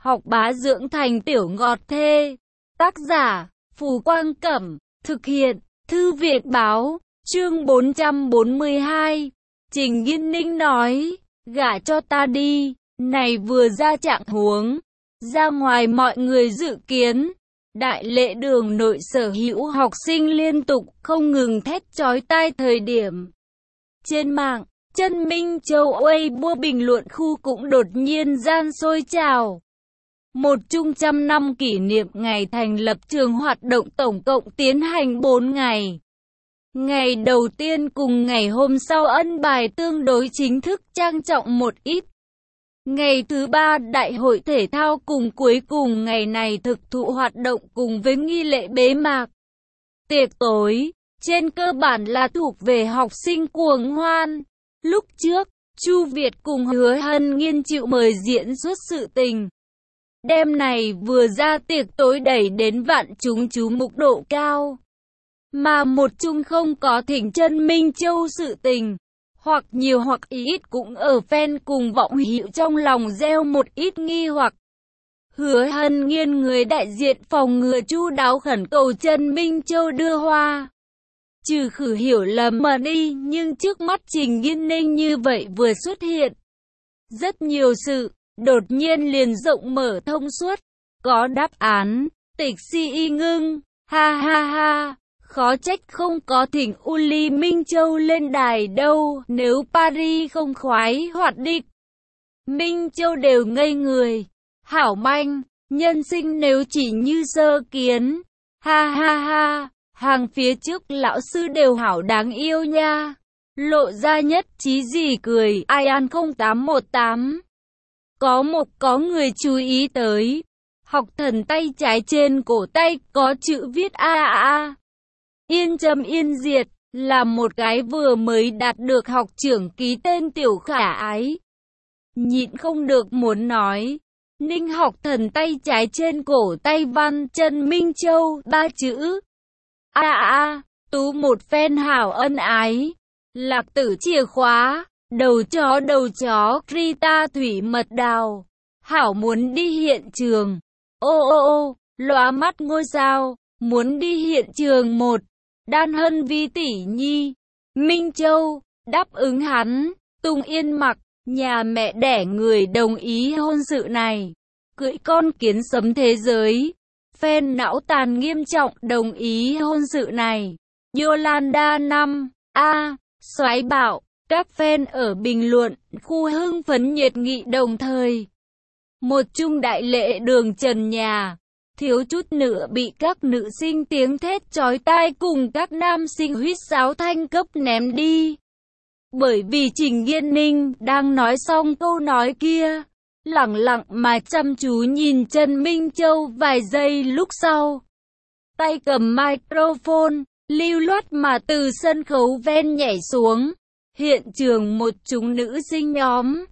học bá dưỡng thành tiểu ngọt thê. Tác giả, Phù Quang Cẩm, thực hiện, Thư viện Báo, chương 442. Trình Nghiên Ninh nói, gả cho ta đi, này vừa ra trạng huống, ra ngoài mọi người dự kiến. Đại lễ đường nội sở hữu học sinh liên tục không ngừng thét chói tai thời điểm. Trên mạng, Chân Minh Châu Weibo bình luận khu cũng đột nhiên gian sôi trào. Một chung trăm năm kỷ niệm ngày thành lập trường hoạt động tổng cộng tiến hành 4 ngày. Ngày đầu tiên cùng ngày hôm sau ân bài tương đối chính thức trang trọng một ít. Ngày thứ ba đại hội thể thao cùng cuối cùng ngày này thực thụ hoạt động cùng với nghi lễ bế mạc. Tiệc tối, trên cơ bản là thuộc về học sinh cuồng hoan. Lúc trước, Chu Việt cùng Hứa Hân Nghiên chịu mời diễn xuất sự tình. Đêm này vừa ra tiệc tối đẩy đến vạn chúng chú mục độ cao. Mà một chung không có thỉnh Chân Minh Châu sự tình. Hoặc nhiều hoặc ít cũng ở fan cùng vọng hữu trong lòng gieo một ít nghi hoặc. Hứa Hân Nghiên người đại diện phòng ngừa chu đáo khẩn cầu Chân Minh Châu đưa hoa. Trừ khử hiểu lầm mà đi, nhưng trước mắt Trình Nghiên Ninh như vậy vừa xuất hiện. Rất nhiều sự, đột nhiên liền rộng mở thông suốt. Có đáp án, tịch si y ngưng, ha ha ha. Khó trách không có thỉnh Uli Minh Châu lên đài đâu, nếu Paris không khoái hoạt địch. Minh Châu đều ngây người. Hảo manh, nhân sinh nếu chỉ như sơ kiến. Ha ha ha, hàng phía trước lão sư đều hảo đáng yêu nha. Lộ ra nhất trí gì cười, Ian 0818. Có người chú ý tới. Học thần tay trái trên cổ tay có chữ viết A. Yên Trâm Yên Diệt, là một cái vừa mới đạt được học trưởng ký tên tiểu khả ái. Nhịn không được muốn nói, Ninh học thần tay trái trên cổ tay văn Chân Minh Châu, 3 chữ. Tú một phen hảo ân ái. Lạc tử chìa khóa, đầu chó, Rita thủy mật đào. Hảo muốn đi hiện trường. Lóa mắt ngôi sao, muốn đi hiện trường một. Đan Hân Vi tỷ nhi, Minh Châu, đáp ứng hắn, Tùng Yên mặc, nhà mẹ đẻ người đồng ý hôn sự này. Cưỡi con kiến sấm thế giới, fan não tàn nghiêm trọng đồng ý hôn sự này. Yolanda 5, soái bạo, các fan ở bình luận, khu hưng phấn nhiệt nghị đồng thời. Một chung đại lễ đường trần nhà. Thiếu chút nữa bị các nữ sinh tiếng thét chói tai cùng các nam sinh huýt sáo thanh cấp ném đi. Bởi vì Trình Nghiên Ninh đang nói xong câu nói kia, lẳng lặng mà chăm chú nhìn Chân Minh Châu vài giây lúc sau. Tay cầm microphone, lưu loát mà từ sân khấu ven nhảy xuống. Hiện trường một chúng nữ sinh nhóm.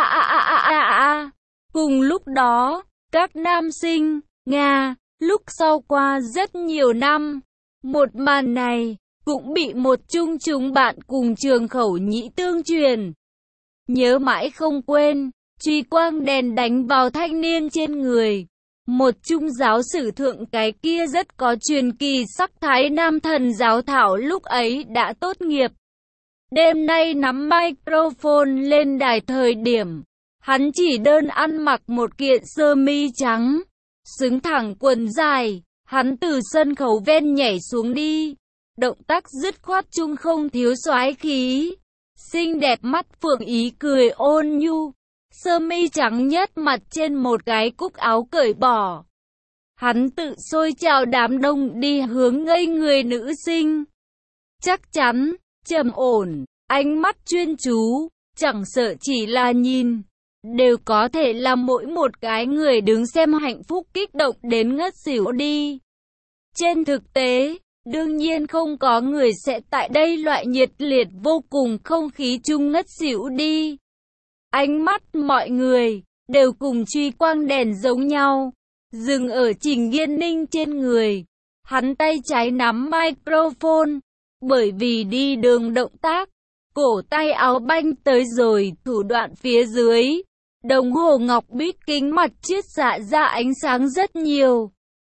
Cùng lúc đó, các nam sinh. Nga, lúc sau qua rất nhiều năm, một màn này cũng bị một chung chúng bạn cùng trường khẩu nhĩ tương truyền. Nhớ mãi không quên, truy quang đèn đánh vào thanh niên trên người. Một chung giáo sử thượng cái kia rất có truyền kỳ sắc thái nam thần giáo thảo lúc ấy đã tốt nghiệp. Đêm nay nắm microphone lên đài thời điểm, hắn chỉ đơn ăn mặc một kiện sơ mi trắng. Xứng thẳng quần dài, hắn từ sân khấu ven nhảy xuống đi. Động tác dứt khoát chung không thiếu soái khí. Xinh đẹp mắt phượng ý cười ôn nhu. Sơ mi trắng nhất mặt trên một cái cúc áo cởi bỏ. Hắn tự xôi chào đám đông đi hướng ngây người nữ sinh. Chắc chắn, trầm ổn, ánh mắt chuyên chú, chẳng sợ chỉ là nhìn. Đều có thể làm mỗi một cái người đứng xem hạnh phúc kích động đến ngất xỉu đi. Trên thực tế, đương nhiên không có người sẽ tại đây loại nhiệt liệt vô cùng không khí chung ngất xỉu đi. Ánh mắt mọi người đều cùng truy quang đèn giống nhau, dừng ở Trình Nghiên Ninh trên người. Hắn tay trái nắm microphone, bởi vì đi đường động tác, cổ tay áo banh tới rồi thủ đoạn phía dưới. Đồng hồ ngọc bít kính mặt chiết xạ ra ánh sáng rất nhiều.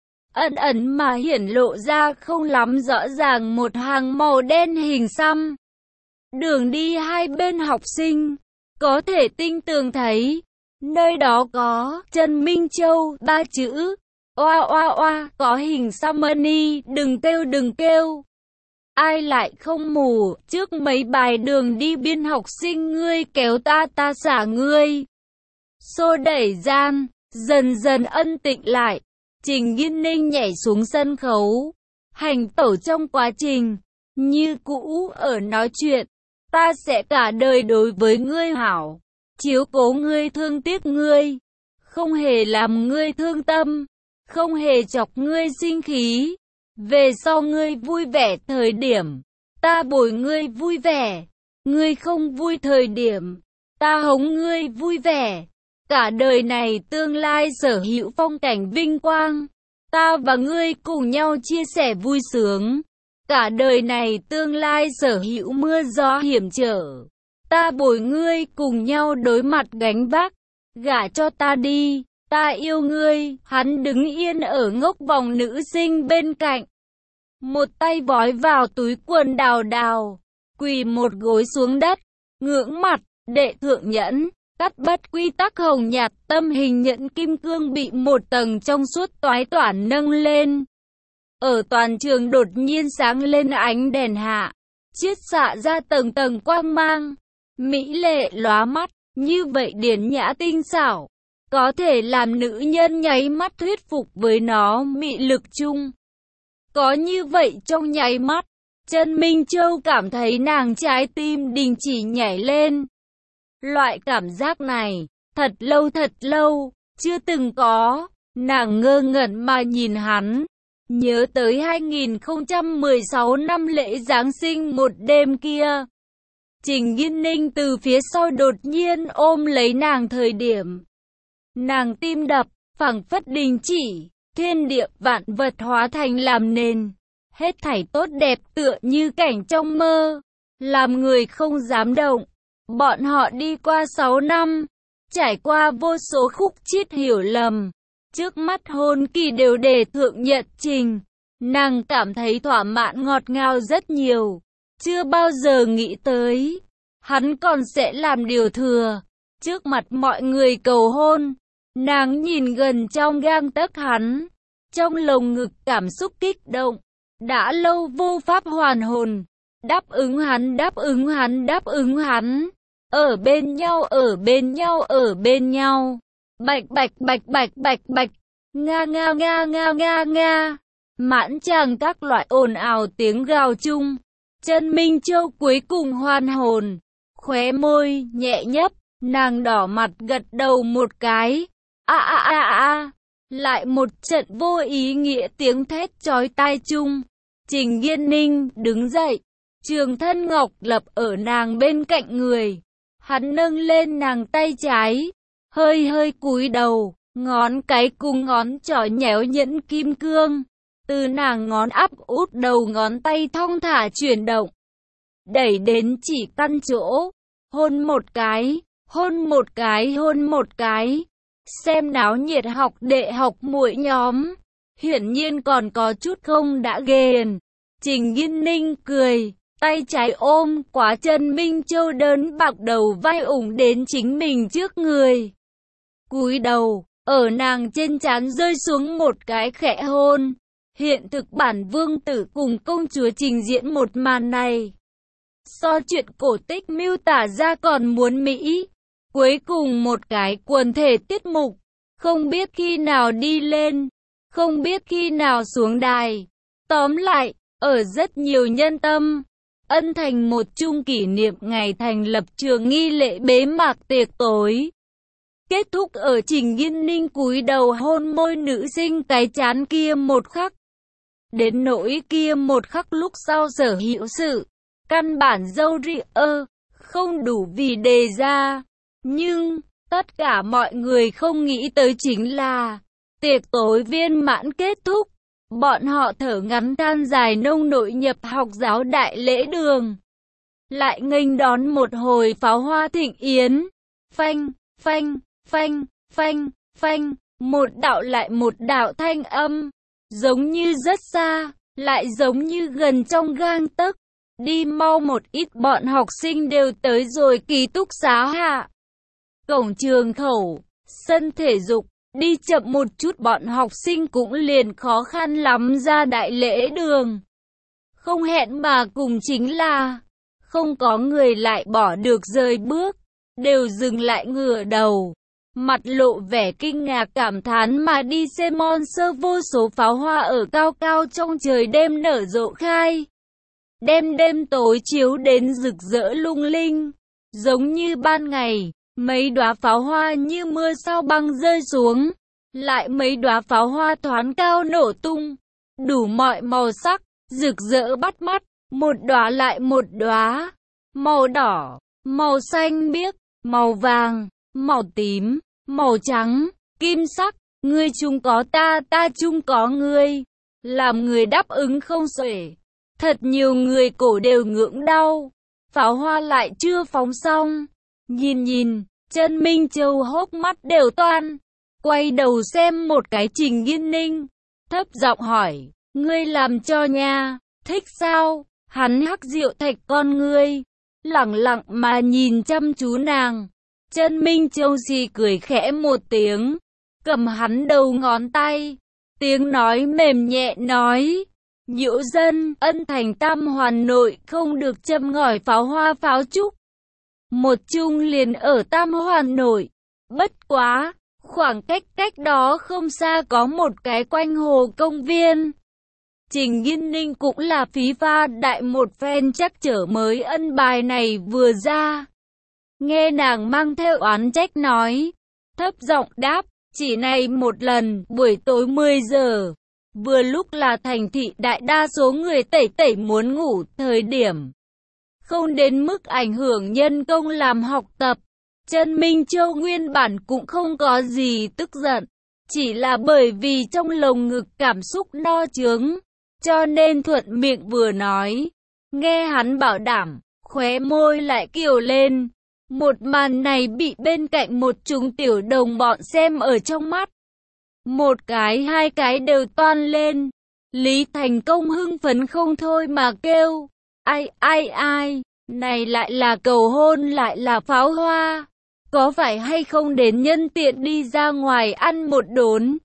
Ẩn ẩn mà hiển lộ ra không lắm rõ ràng một hàng màu đen hình xăm. Đường đi hai bên học sinh, có thể tinh tường thấy, nơi đó có Trần Minh Châu, ba chữ. Oa oa oa, có hình Samani, đừng kêu đừng kêu. Ai lại không mù, trước mấy bài đường đi biên học sinh ngươi kéo ta xả ngươi. Xô đẩy gian, dần dần ân tĩnh lại. Trình Nghiên Ninh nhảy xuống sân khấu, hành tẩu trong quá trình, như cũ ở nói chuyện. Ta sẽ cả đời đối với ngươi hảo, chiếu cố ngươi thương tiếc ngươi, không hề làm ngươi thương tâm, không hề chọc ngươi sinh khí. Về sau ngươi vui vẻ thời điểm, ta bồi ngươi vui vẻ, ngươi không vui thời điểm, ta hống ngươi vui vẻ. Cả đời này tương lai sở hữu phong cảnh vinh quang, ta và ngươi cùng nhau chia sẻ vui sướng. Cả đời này tương lai sở hữu mưa gió hiểm trở, ta bồi ngươi cùng nhau đối mặt gánh vác. Gả cho ta đi, ta yêu ngươi. Hắn đứng yên ở ngốc vòng nữ sinh bên cạnh, một tay vói vào túi quần đào đào, quỳ một gối xuống đất, ngưỡng mặt. Đệ thượng nhẫn, cắt bất quy tắc hồng nhạt tâm hình nhẫn kim cương bị một tầng trong suốt toái toản nâng lên. Ở toàn trường đột nhiên sáng lên ánh đèn hạ, chiết xạ ra tầng tầng quang mang, mỹ lệ lóa mắt, như vậy điển nhã tinh xảo, có thể làm nữ nhân nháy mắt thuyết phục với nó mị lực chung. Có như vậy trong nháy mắt, Trần Minh Châu cảm thấy nàng trái tim đình chỉ nhảy lên. Loại cảm giác này, thật lâu, chưa từng có. Nàng ngơ ngẩn mà nhìn hắn, nhớ tới 2016 năm lễ Giáng sinh một đêm kia. Trình Nghiên Ninh từ phía sau đột nhiên ôm lấy nàng thời điểm, nàng tim đập, phảng phất đình chỉ, thiên địa vạn vật hóa thành làm nền. Hết thảy tốt đẹp tựa như cảnh trong mơ, làm người không dám động. Bọn họ đi qua 6 năm, trải qua vô số khúc chiết hiểu lầm. Trước mắt hôn kỳ đều để thượng nhật trình, nàng cảm thấy thỏa mãn ngọt ngào rất nhiều. Chưa bao giờ nghĩ tới, hắn còn sẽ làm điều thừa, trước mặt mọi người cầu hôn. Nàng nhìn gần trong gang tấc hắn, trong lồng ngực cảm xúc kích động, đã lâu vô pháp hoàn hồn. Đáp ứng hắn, ở bên nhau. Bạch bạch, nga. Mãn tràng các loại ồn ào tiếng gào chung. Trần Minh Châu cuối cùng hoàn hồn, khóe môi nhẹ nhấp, nàng đỏ mặt gật đầu một cái. Lại một trận vô ý nghĩa tiếng thét chói tai chung. Trình Nghiên Ninh đứng dậy, trường thân ngọc lập ở nàng bên cạnh người. Hắn nâng lên nàng tay trái, hơi cúi đầu, ngón cái cùng ngón trỏ nhéo nhẫn kim cương. Từ nàng ngón áp út đầu ngón tay thong thả chuyển động, đẩy đến chỉ căn chỗ, hôn một cái. Xem náo nhiệt học đệ học muội nhóm, hiển nhiên còn có chút không đã ghiền. Trình Nghiên Ninh cười, tay trái ôm quá Trần Minh Châu đơn bạc đầu vai ủng đến chính mình trước người. Cúi đầu, ở nàng trên trán rơi xuống một cái khẽ hôn. Hiện thực bản vương tử cùng công chúa trình diễn một màn này, so chuyện cổ tích miêu tả ra còn muốn mỹ. Cuối cùng một cái quần thể tiết mục, không biết khi nào đi lên, không biết khi nào xuống đài. Tóm lại, ở rất nhiều nhân tâm, ân thành một chung kỷ niệm ngày thành lập trường nghi lễ bế mạc tiệc tối. Kết thúc ở Trình Nghiên Ninh cúi đầu hôn môi nữ sinh cái chán kia một khắc. Đến nỗi kia một khắc lúc sau sở hữu sự, căn bản dâu rịa, không đủ vì đề ra. Nhưng, tất cả mọi người không nghĩ tới chính là, tiệc tối viên mãn kết thúc, bọn họ thở ngắn than dài nông nội nhập học giáo đại lễ đường. Lại nghênh đón một hồi pháo hoa thịnh yến, phanh. phanh, phanh, phanh, một đạo lại một đạo thanh âm, giống như rất xa, lại giống như gần trong gang tấc. Đi mau một ít, bọn học sinh đều tới rồi ký túc xá hạ. Cổng trường khẩu, sân thể dục, đi chậm một chút bọn học sinh cũng liền khó khăn lắm ra đại lễ đường. Không hẹn mà cùng chính là, không có người lại bỏ được rời bước, đều dừng lại ngửa đầu. Mặt lộ vẻ kinh ngạc cảm thán mà đi xem Monster vô số pháo hoa ở cao cao trong trời đêm nở rộ khai. Đêm tối chiếu đến rực rỡ lung linh, giống như ban ngày, mấy đóa pháo hoa như mưa sao băng rơi xuống, lại mấy đóa pháo hoa thoáng cao nổ tung, đủ mọi màu sắc, rực rỡ bắt mắt, một đóa lại một đóa, màu đỏ, màu xanh biếc, màu vàng, màu tím, màu trắng, kim sắc, ngươi chung có ta, ta chung có ngươi, làm người đáp ứng không xuể. Thật nhiều người cổ đều ngưỡng đau, pháo hoa lại chưa phóng xong. Nhìn, Chân Minh Châu hốc mắt đều toan, quay đầu xem một cái Trình Nghiên Ninh, thấp giọng hỏi, ngươi làm cho nha, thích sao? Hắn hắc rượu thạch con ngươi, lẳng lặng mà nhìn chăm chú nàng. Chân Minh Châu xì cười khẽ một tiếng, cầm hắn đầu ngón tay, tiếng nói mềm nhẹ nói, Nhiễu dân, ân thành tam hoàn nội không được châm ngòi pháo hoa pháo trúc. Một chung liền ở tam hoàn nội. Bất quá, khoảng cách đó không xa có một cái quanh hồ công viên. Trình Nghiên Ninh cũng là phí pha đại một phen chắc trở mới ân bài này vừa ra. Nghe nàng mang theo oán trách nói, thấp giọng đáp, chỉ này một lần, buổi tối 10 giờ. Vừa lúc là thành thị đại đa số người tẩy muốn ngủ thời điểm. Không đến mức ảnh hưởng nhân công làm học tập. Chân Minh Châu nguyên bản cũng không có gì tức giận. Chỉ là bởi vì trong lồng ngực cảm xúc no chướng. Cho nên thuận miệng vừa nói. Nghe hắn bảo đảm, khóe môi lại kiều lên. Một màn này bị bên cạnh một chúng tiểu đồng bọn xem ở trong mắt. Một cái hai cái đều toan lên. Lý Thành Công hưng phấn không thôi mà kêu. Ai, này lại là cầu hôn lại là pháo hoa. Có phải hay không đến nhân tiện đi ra ngoài ăn một đốn.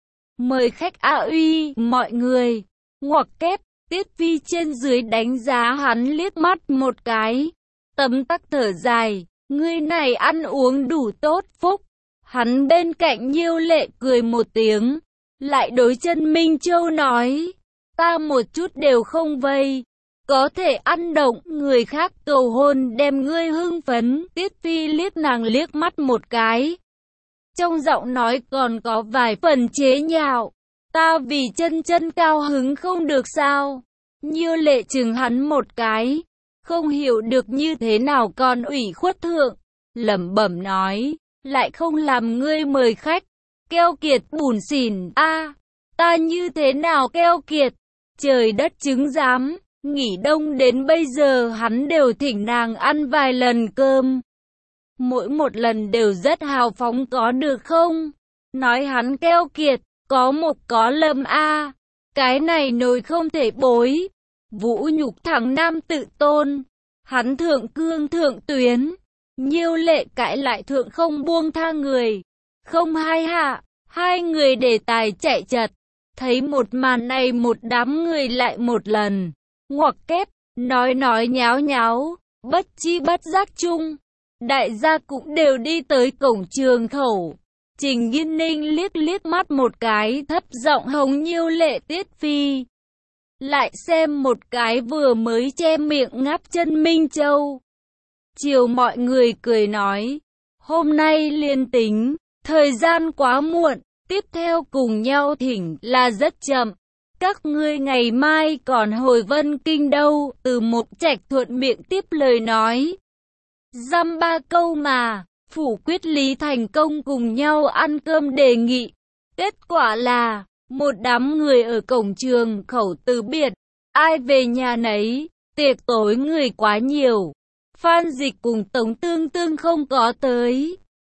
Mời khách uy mọi người. Ngoặc kép, Tiết Phi trên dưới đánh giá hắn liếc mắt một cái. Tấm tắc thở dài, ngươi này ăn uống đủ tốt phúc. Hắn bên cạnh Nhiêu Lệ cười một tiếng, lại đối Chân Minh Châu nói, ta một chút đều không vây, có thể ăn động người khác cầu hôn đem ngươi hưng phấn. Tiết Phi liếc nàng liếc mắt một cái, trong giọng nói còn có vài phần chế nhạo, ta vì chân cao hứng không được sao? Nhiêu Lệ chừng hắn một cái, không hiểu được như thế nào còn ủy khuất thượng, lẩm bẩm nói, lại không làm ngươi mời khách, keo kiệt bủn xỉn a, ta như thế nào keo kiệt, trời đất chứng giám, nghỉ đông đến bây giờ hắn đều thỉnh nàng ăn vài lần cơm, mỗi một lần đều rất hào phóng có được không, nói hắn keo kiệt, có một có lâm a, cái này nồi không thể bối, vũ nhục thằng nam tự tôn, hắn thượng cương thượng tuyến. Nhiêu Lệ cãi lại thượng không buông tha người. Không hai hạ, hai người đề tài chạy chật. Thấy một màn này một đám người lại một lần. Ngoặc kép, nói nháo, bất chi bất giác chung. Đại gia cũng đều đi tới cổng trường khẩu. Trình Nghiên Ninh liếc mắt một cái thấp giọng hống Nhiêu Lệ Tiết Phi. Lại xem một cái vừa mới che miệng ngáp Chân Minh Châu. Chiều mọi người cười nói, hôm nay liên tính, thời gian quá muộn, tiếp theo cùng nhau thỉnh là rất chậm. Các ngươi ngày mai còn hồi Vân Kinh đâu, Từ Mục Trạch thuận miệng tiếp lời nói. Dăm ba câu mà, phủ quyết Lý Thành Công cùng nhau ăn cơm đề nghị. Kết quả là, một đám người ở cổng trường khẩu từ biệt, ai về nhà nấy, tiệc tối người quá nhiều. Phan Dịch cùng Tống Tương Tương không có tới.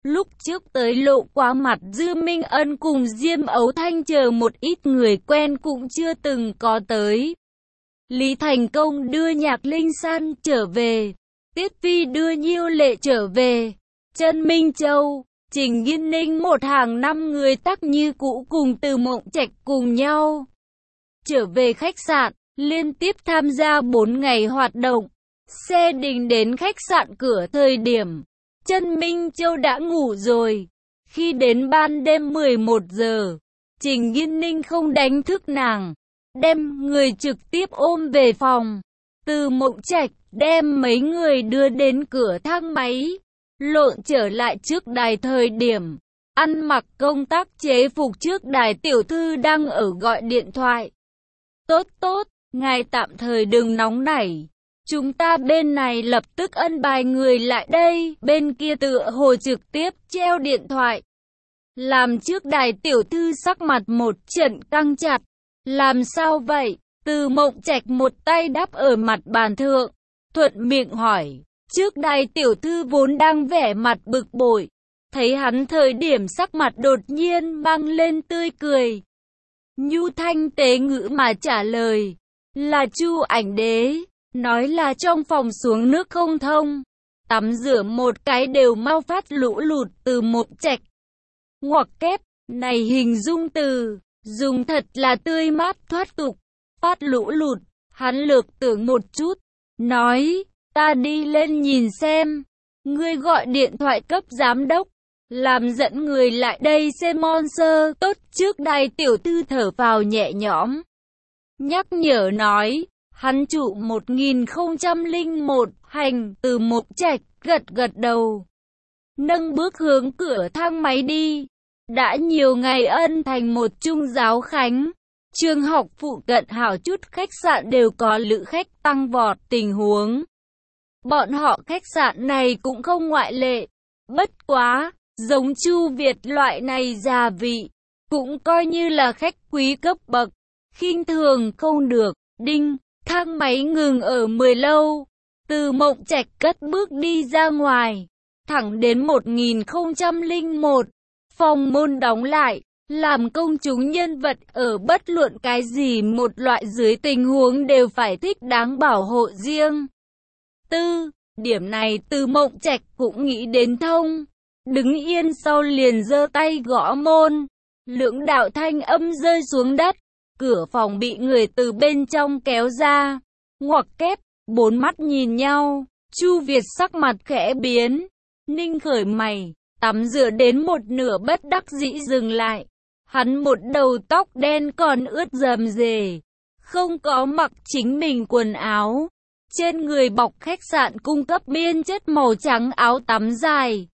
Lúc trước tới lộ qua mặt Dư Minh Ân cùng Diêm Ấu Thanh chờ một ít người quen cũng chưa từng có tới. Lý Thành Công đưa Nhạc Linh San trở về, Tiết Phi đưa Nhiêu Lệ trở về, Trần Minh Châu, Trình Nghiên Ninh một hàng 5 người tắc như cũ cùng Từ Mộng Trạch cùng nhau trở về khách sạn, liên tiếp tham gia 4 ngày hoạt động. Xe đình đến khách sạn cửa thời điểm Trần Minh Châu đã ngủ rồi. Khi đến ban đêm 11 giờ, Trình Nghiên Ninh không đánh thức nàng, đem người trực tiếp ôm về phòng. Từ Mộng Trạch đem mấy người đưa đến cửa thang máy, lộn trở lại trước đài thời điểm ăn mặc công tác chế phục trước đài tiểu thư đang ở gọi điện thoại. Tốt, ngài tạm thời đừng nóng nảy. Chúng ta bên này lập tức ân bài người lại đây. Bên kia tựa hồ trực tiếp treo điện thoại. Làm trước đài tiểu thư sắc mặt một trận căng chặt. Làm sao vậy? Từ Mộng Trạch một tay đắp ở mặt bàn thượng, thuận miệng hỏi. Trước đài tiểu thư vốn đang vẻ mặt bực bội, thấy hắn thời điểm sắc mặt đột nhiên mang lên tươi cười. Nhu thanh tế ngữ mà trả lời. Là Chu Ảnh Đế. Nói là trong phòng xuống nước không thông, tắm rửa một cái đều mau phát lũ lụt. Từ Mộng Trạch ngoặc kép, này hình dung từ, dùng thật là tươi mát thoát tục. Phát lũ lụt, hắn lược tưởng một chút, nói, ta đi lên nhìn xem. Ngươi gọi điện thoại cấp giám đốc, làm dẫn người lại đây xem monster. Tốt, trước đài tiểu thư thở vào nhẹ nhõm, nhắc nhở nói. Hắn trụ 1001 hành. Từ Mộng Trạch gật đầu, nâng bước hướng cửa thang máy đi. Đã nhiều ngày ân thành một trung giáo khánh, trường học phụ cận hảo chút khách sạn đều có lữ khách tăng vọt tình huống. Bọn họ khách sạn này cũng không ngoại lệ. Bất quá, giống Chu Việt loại này già vị, cũng coi như là khách quý cấp bậc, khinh thường không được. Đinh, thang máy ngừng ở 10 lâu. Từ Mộng Trạch cất bước đi ra ngoài, thẳng đến 1001. Phòng môn đóng lại, làm công chúng nhân vật ở bất luận cái gì một loại dưới tình huống đều phải thích đáng bảo hộ riêng. Điểm này Từ Mộng Trạch cũng nghĩ đến thông. Đứng yên sau liền giơ tay gõ môn. Lưỡng đạo thanh âm rơi xuống đất. Cửa phòng bị người từ bên trong kéo ra. Ngoặc kép, bốn mắt nhìn nhau. Chu Việt sắc mặt khẽ biến, ninh khởi mày, tắm rửa đến một nửa bất đắc dĩ dừng lại. Hắn một đầu tóc đen còn ướt rầm rề, không có mặc chính mình quần áo. Trên người bọc khách sạn cung cấp biên chất màu trắng áo tắm dài,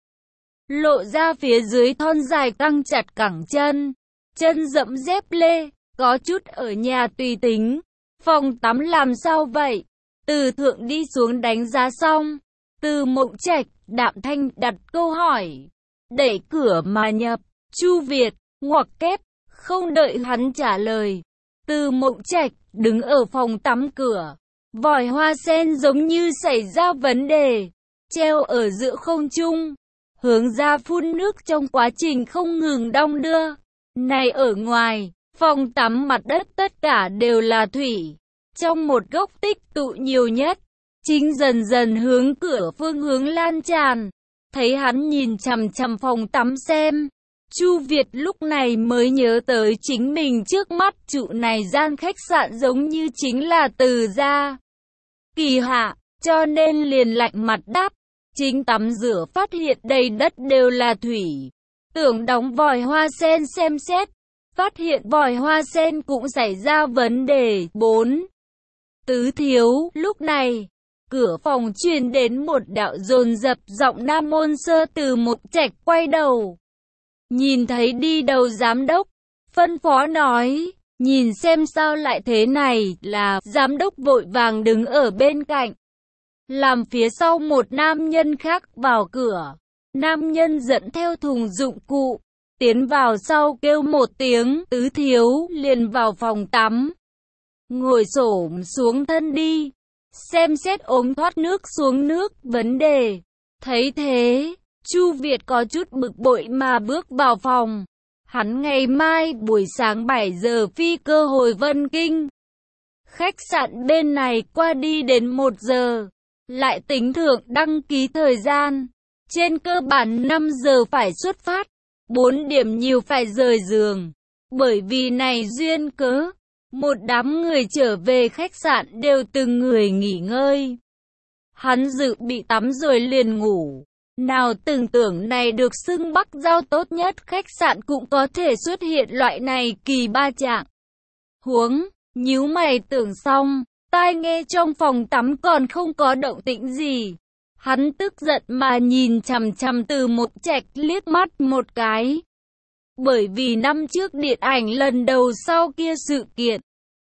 lộ ra phía dưới thon dài căng chặt cẳng chân. Chân dẫm dép lê, có chút ở nhà tùy tính. Phòng tắm làm sao vậy? Từ thượng đi xuống đánh giá xong, Từ Mộng Trạch đạm thanh đặt câu hỏi, đẩy cửa mà nhập. Chu Việt ngoặc kép, không đợi hắn trả lời, Từ Mộng Trạch đứng ở phòng tắm cửa. Vòi hoa sen giống như xảy ra vấn đề, treo ở giữa không trung, hướng ra phun nước trong quá trình không ngừng đong đưa. Này ở ngoài, phòng tắm mặt đất tất cả đều là thủy. Trong một góc tích tụ nhiều nhất, chính dần dần hướng cửa phương hướng lan tràn. Thấy hắn nhìn chằm chằm phòng tắm xem, Chu Việt lúc này mới nhớ tới chính mình trước mắt trụ này gian khách sạn giống như chính là Từ gia. Kỳ hạ, cho nên liền lạnh mặt đáp, chính tắm rửa phát hiện đầy đất đều là thủy. Tưởng đóng vòi hoa sen xem xét, phát hiện vòi hoa sen cũng xảy ra vấn đề. 4. Tứ thiếu, lúc này, cửa phòng truyền đến một đạo dồn dập giọng nam môn sơ. Từ Mộng Trạch quay đầu, nhìn thấy đi đầu giám đốc, phân phó nói, nhìn xem sao lại thế này. Là giám đốc vội vàng đứng ở bên cạnh, làm phía sau một nam nhân khác vào cửa. Nam nhân dẫn theo thùng dụng cụ, tiến vào sau kêu một tiếng, tứ thiếu, liền vào phòng tắm. Ngồi xổm xuống thân đi, xem xét ống thoát nước xuống nước vấn đề. Thấy thế, Chu Việt có chút bực bội mà bước vào phòng. Hắn ngày mai buổi sáng 7 giờ phi cơ hồi Vân Kinh. Khách sạn bên này qua đi đến 1 giờ. Lại tính thưởng đăng ký thời gian. Trên cơ bản 5 giờ phải xuất phát. 4 điểm nhiều phải rời giường. Bởi vì này duyên cớ, một đám người trở về khách sạn đều từng người nghỉ ngơi. Hắn dự bị tắm rồi liền ngủ. Nào tưởng tượng này được xưng Bắc Giao tốt nhất khách sạn cũng có thể xuất hiện loại này kỳ ba trạng. Huống, nhíu mày tưởng xong, tai nghe trong phòng tắm còn không có động tĩnh gì. Hắn tức giận mà nhìn chằm chằm Từ Mộc Trạch liếc mắt một cái. Bởi vì năm trước điện ảnh lần đầu sau kia sự kiện,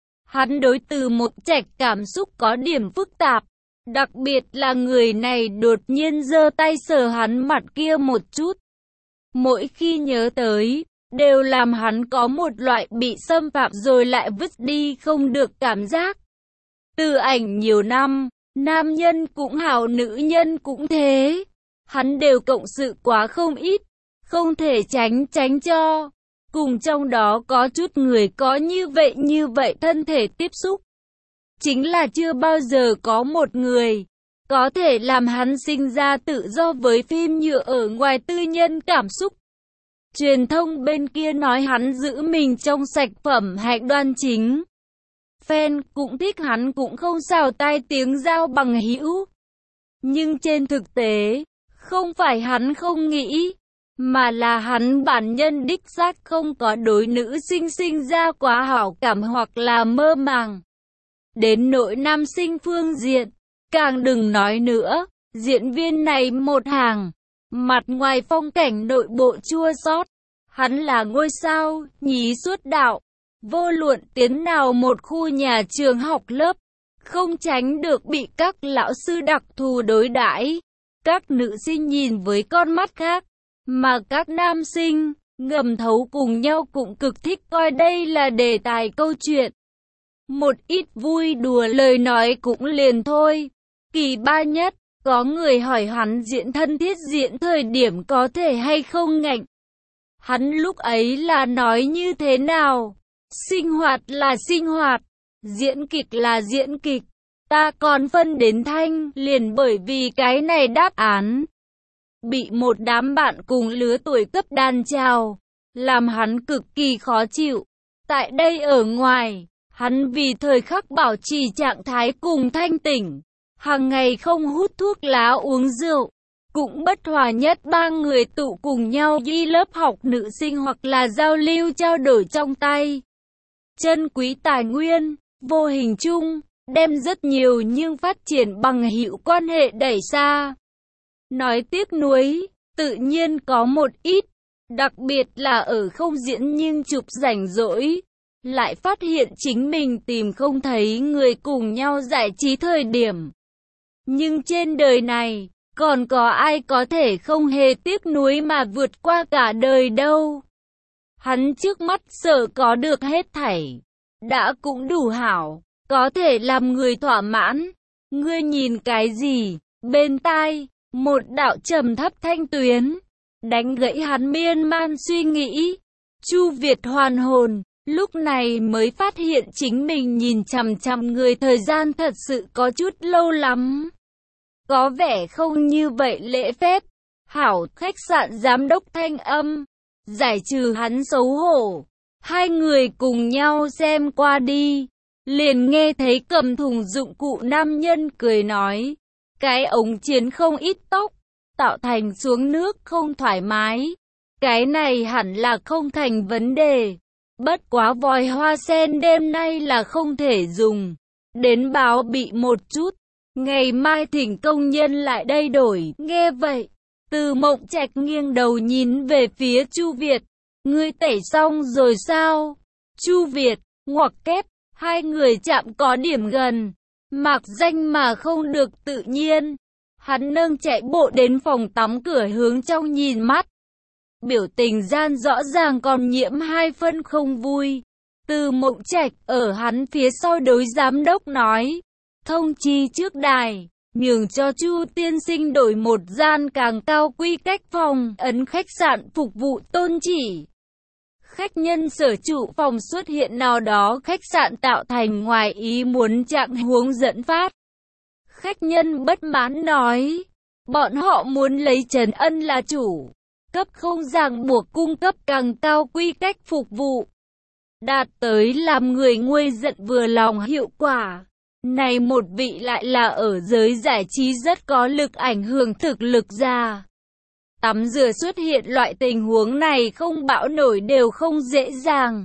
hắn đối Từ Mộc Trạch cảm xúc có điểm phức tạp. Đặc biệt là người này đột nhiên giơ tay sờ hắn mặt kia một chút. Mỗi khi nhớ tới, đều làm hắn có một loại bị xâm phạm rồi lại vứt đi không được cảm giác. Từ ảnh nhiều năm, nam nhân cũng hảo nữ nhân cũng thế. Hắn đều cộng sự quá không ít, không thể tránh cho. Cùng trong đó có chút người có như vậy thân thể tiếp xúc. Chính là chưa bao giờ có một người có thể làm hắn sinh ra tự do với phim nhựa ở ngoài tư nhân cảm xúc. Truyền thông bên kia nói hắn giữ mình trong sạch phẩm hạnh đoan chính. Fan cũng thích hắn cũng không xào tai tiếng giao bằng hữu. Nhưng trên thực tế, không phải hắn không nghĩ, mà là hắn bản nhân đích xác không có đối nữ sinh ra quá hảo cảm hoặc là mơ màng. Đến nỗi nam sinh phương diện, càng đừng nói nữa, diễn viên này một hàng, mặt ngoài phong cảnh nội bộ chua xót, hắn là ngôi sao, nhí suốt đạo, vô luận tiến nào một khu nhà trường học lớp, không tránh được bị các lão sư đặc thù đối đãi, các nữ sinh nhìn với con mắt khác, mà các nam sinh, ngầm thấu cùng nhau cũng cực thích coi đây là đề tài câu chuyện. Một ít vui đùa lời nói cũng liền thôi. Kỳ ba nhất, có người hỏi hắn diễn thân thiết diễn thời điểm có thể hay không ngạnh. Hắn lúc ấy là nói như thế nào? Sinh hoạt là sinh hoạt, diễn kịch là diễn kịch. Ta còn phân đến thanh, liền bởi vì cái này đáp án. Bị một đám bạn cùng lứa tuổi cấp đàn chào, làm hắn cực kỳ khó chịu. Tại đây ở ngoài, hắn vì thời khắc bảo trì trạng thái cùng thanh tỉnh, hàng ngày không hút thuốc lá uống rượu, cũng bất hòa nhất ba người tụ cùng nhau đi lớp học nữ sinh hoặc là giao lưu trao đổi trong tay. Chân quý tài nguyên, vô hình chung, đem rất nhiều nhưng phát triển bằng hữu quan hệ đẩy xa. Nói tiếc nuối, tự nhiên có một ít, đặc biệt là ở không diễn nhưng chụp rảnh rỗi. Lại phát hiện chính mình tìm không thấy người cùng nhau giải trí thời điểm. Nhưng trên đời này, còn có ai có thể không hề tiếc nuối mà vượt qua cả đời đâu. Hắn trước mắt sợ có được hết thảy, đã cũng đủ hảo, có thể làm người thỏa mãn. Ngươi nhìn cái gì? Bên tai, một đạo trầm thấp thanh tuyến, đánh gãy hắn miên man suy nghĩ. Chu Việt hoàn hồn. Lúc này mới phát hiện chính mình nhìn chằm chằm người thời gian thật sự có chút lâu lắm. Có vẻ không như vậy lễ phép. Hảo khách sạn giám đốc thanh âm. Giải trừ hắn xấu hổ. Hai người cùng nhau xem qua đi. Liền nghe thấy cầm thùng dụng cụ nam nhân cười nói. Cái ống chiến không ít tóc. Tạo thành xuống nước không thoải mái. Cái này hẳn là không thành vấn đề. Bất quá vòi hoa sen đêm nay là không thể dùng. Đến báo bị một chút. Ngày mai thỉnh công nhân lại đây đổi. Nghe vậy, Từ Mộc Trạch nghiêng đầu nhìn về phía Chu Việt. Ngươi tẩy xong rồi sao? Chu Việt, ngoặc kép, hai người chạm có điểm gần. Mạc danh mà không được tự nhiên. Hắn nâng chạy bộ đến phòng tắm cửa hướng trong nhìn mắt. Biểu tình gian rõ ràng còn nhiễm hai phân không vui. Từ Mộc Trạch ở hắn phía sau đối giám đốc nói. Thông chi trước đài, nhường cho Chu tiên sinh đổi một gian càng cao quy cách phòng ấn khách sạn phục vụ tôn chỉ. Khách nhân sở trụ phòng xuất hiện nào đó khách sạn tạo thành ngoài ý muốn trạng huống dẫn phát. Khách nhân bất mãn nói, bọn họ muốn lấy Trần Ân là chủ, cấp không ràng buộc cung cấp càng cao quy cách phục vụ, đạt tới làm người nguôi giận vừa lòng hiệu quả. Này một vị lại là ở giới giải trí rất có lực ảnh hưởng thực lực ra. Tắm rửa xuất hiện loại tình huống này không bão nổi đều không dễ dàng.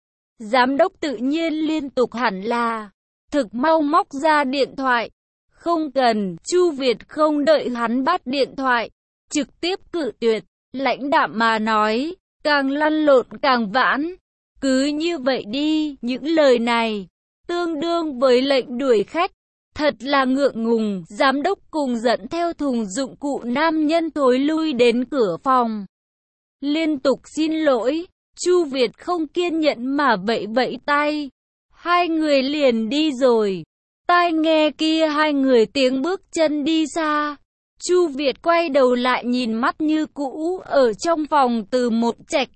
Giám đốc tự nhiên liên tục hẳn là thực mau móc ra điện thoại. Không cần, Chu Việt không đợi hắn bắt điện thoại, trực tiếp cự tuyệt, lãnh đạm mà nói, càng lăn lộn càng vãn. Cứ như vậy đi, những lời này tương đương với lệnh đuổi khách. Thật là ngượng ngùng, giám đốc cùng dẫn theo thùng dụng cụ nam nhân thối lui đến cửa phòng. Liên tục xin lỗi, Chu Việt không kiên nhẫn mà vẫy vẫy tay. Hai người liền đi rồi. Tai nghe kia hai người tiếng bước chân đi xa. Chu Việt quay đầu lại nhìn mắt như cũ ở trong phòng Từ Mộng Trạch.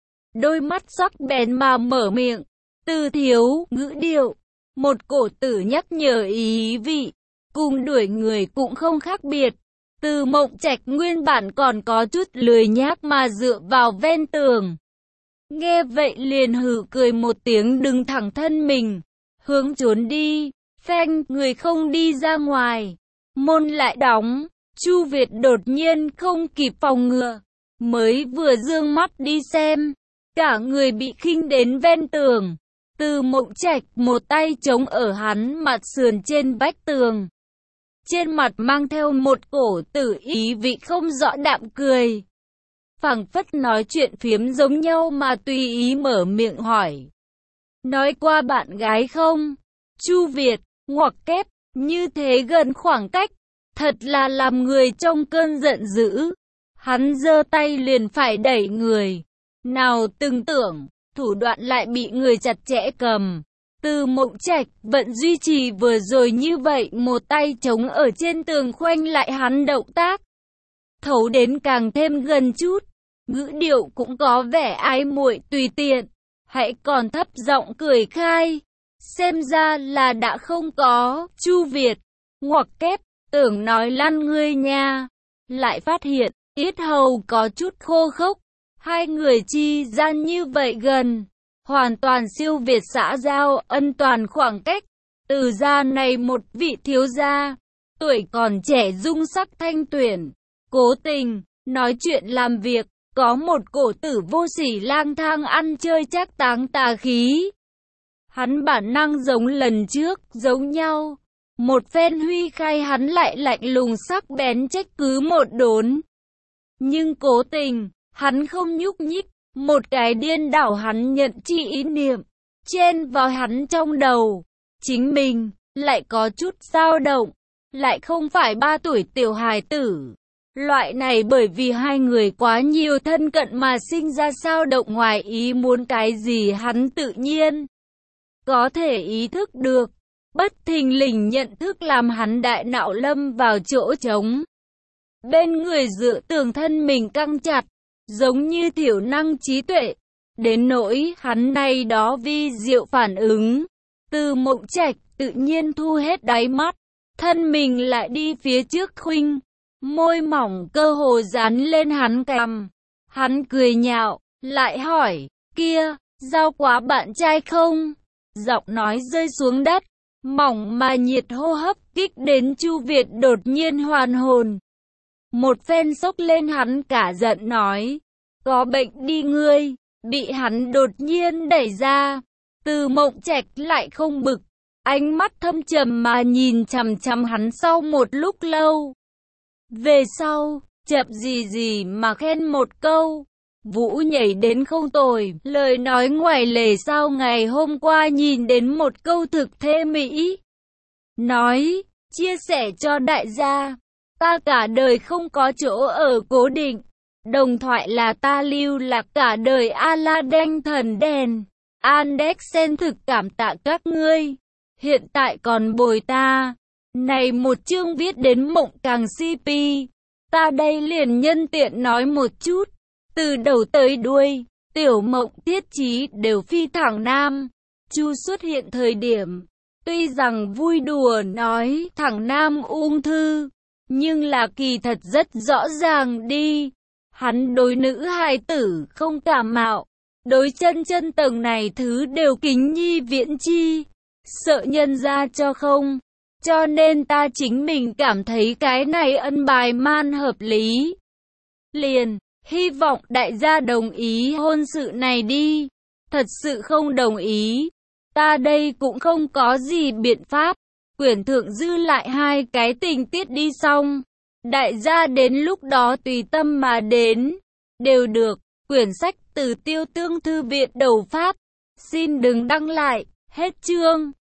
Đôi mắt sắc bén mà mở miệng. Từ thiếu, ngữ điệu. Một cổ tử nhắc nhở ý vị. Cùng đuổi người cũng không khác biệt. Từ Mộng Trạch nguyên bản còn có chút lười nhác mà dựa vào ven tường. Nghe vậy liền hừ cười một tiếng đứng thẳng thân mình. Hướng trốn đi. Phanh, người không đi ra ngoài. Môn lại đóng. Chu Việt đột nhiên không kịp phòng ngừa. Mới vừa dương mắt đi xem. Cả người bị khinh đến ven tường. Từ Mộng Trạch một tay chống ở hắn mặt sườn trên vách tường. Trên mặt mang theo một cổ tử ý vị không rõ đạm cười. Phảng phất nói chuyện phiếm giống nhau mà tùy ý mở miệng hỏi. Nói qua bạn gái không? Chu Việt, ngoặc kép, như thế gần khoảng cách. Thật là làm người trong cơn giận dữ. Hắn giơ tay liền phải đẩy người. Nào từng tưởng, thủ đoạn lại bị người chặt chẽ cầm. Từ Mộng Trạch vẫn duy trì vừa rồi như vậy, một tay chống ở trên tường khoanh lại hắn động tác. Thấu đến càng thêm gần chút, ngữ điệu cũng có vẻ ái muội tùy tiện. Hãy còn thấp giọng cười khai. Xem ra là đã không có. Chu Việt, ngoặc kép, tưởng nói lăn ngươi nha. Lại phát hiện, yết hầu có chút khô khốc. Hai người chi gian như vậy gần. Hoàn toàn siêu việt xã giao, ân toàn khoảng cách. Từ gia này một vị thiếu gia. Tuổi còn trẻ dung sắc thanh tuyển. Cố tình, nói chuyện làm việc. Có một cổ tử vô sỉ lang thang ăn chơi chắc táng tà khí. Hắn bản năng giống lần trước, giống nhau. Một phen huy khai hắn lại lạnh lùng sắc bén trách cứ một đốn. Nhưng cố tình, hắn không nhúc nhích. Một cái điên đảo hắn nhận chi ý niệm. Chen vào hắn trong đầu. Chính mình, lại có chút dao động. Lại không phải 3 tuổi tiểu hài tử. Loại này bởi vì hai người quá nhiều thân cận mà sinh ra dao động ngoài ý muốn cái gì hắn tự nhiên có thể ý thức được. Bất thình lình nhận thức làm hắn đại não lâm vào chỗ trống. Bên người dựa tường thân mình căng chặt, giống như thiểu năng trí tuệ. Đến nỗi hắn này đó vi diệu phản ứng. Từ Mộng Trạch tự nhiên thu hết đáy mắt, thân mình lại đi phía trước khuynh. Môi mỏng cơ hồ dán lên hắn cằm. Hắn cười nhạo, lại hỏi, kia, giao quá bạn trai không? Giọng nói rơi xuống đất, mỏng mà nhiệt hô hấp kích đến Chu Việt đột nhiên hoàn hồn. Một phen sốc lên hắn cả giận nói, có bệnh đi ngươi, bị hắn đột nhiên đẩy ra. Từ Mộng Trạch lại không bực, ánh mắt thâm trầm mà nhìn chằm chằm hắn sau một lúc lâu. Về sau, chậm gì mà khen một câu. Vũ nhảy đến không tồi, lời nói ngoài lề sau ngày hôm qua nhìn đến một câu thực thê mỹ. Nói, chia sẻ cho đại gia, ta cả đời không có chỗ ở cố định. Đồng thoại là ta lưu lạc cả đời Aladdin thần đèn. Andersen thực cảm tạ các ngươi. Hiện tại còn bồi ta. Này một chương viết đến mộng càng CP. Ta đây liền nhân tiện nói một chút. Từ đầu tới đuôi, Tiểu Mộng Thiết Chí đều phi thẳng nam. Chu xuất hiện thời điểm, tuy rằng vui đùa nói thẳng nam ung thư, nhưng là kỳ thật rất rõ ràng đi. Hắn đối nữ hài tử không cảm mạo, đối chân tầng này thứ đều kính nhi viễn chi, sợ nhân ra cho không. Cho nên ta chính mình cảm thấy cái này ân bài man hợp lý. Liền, hy vọng đại gia đồng ý hôn sự này đi. Thật sự không đồng ý, ta đây cũng không có gì biện pháp. Quyển thượng dư lại 2 cái tình tiết đi xong. Đại gia đến lúc đó tùy tâm mà đến. Đều được, quyển sách từ Tiêu Tương Thư viện đầu Pháp. Xin đừng đăng lại, hết chương.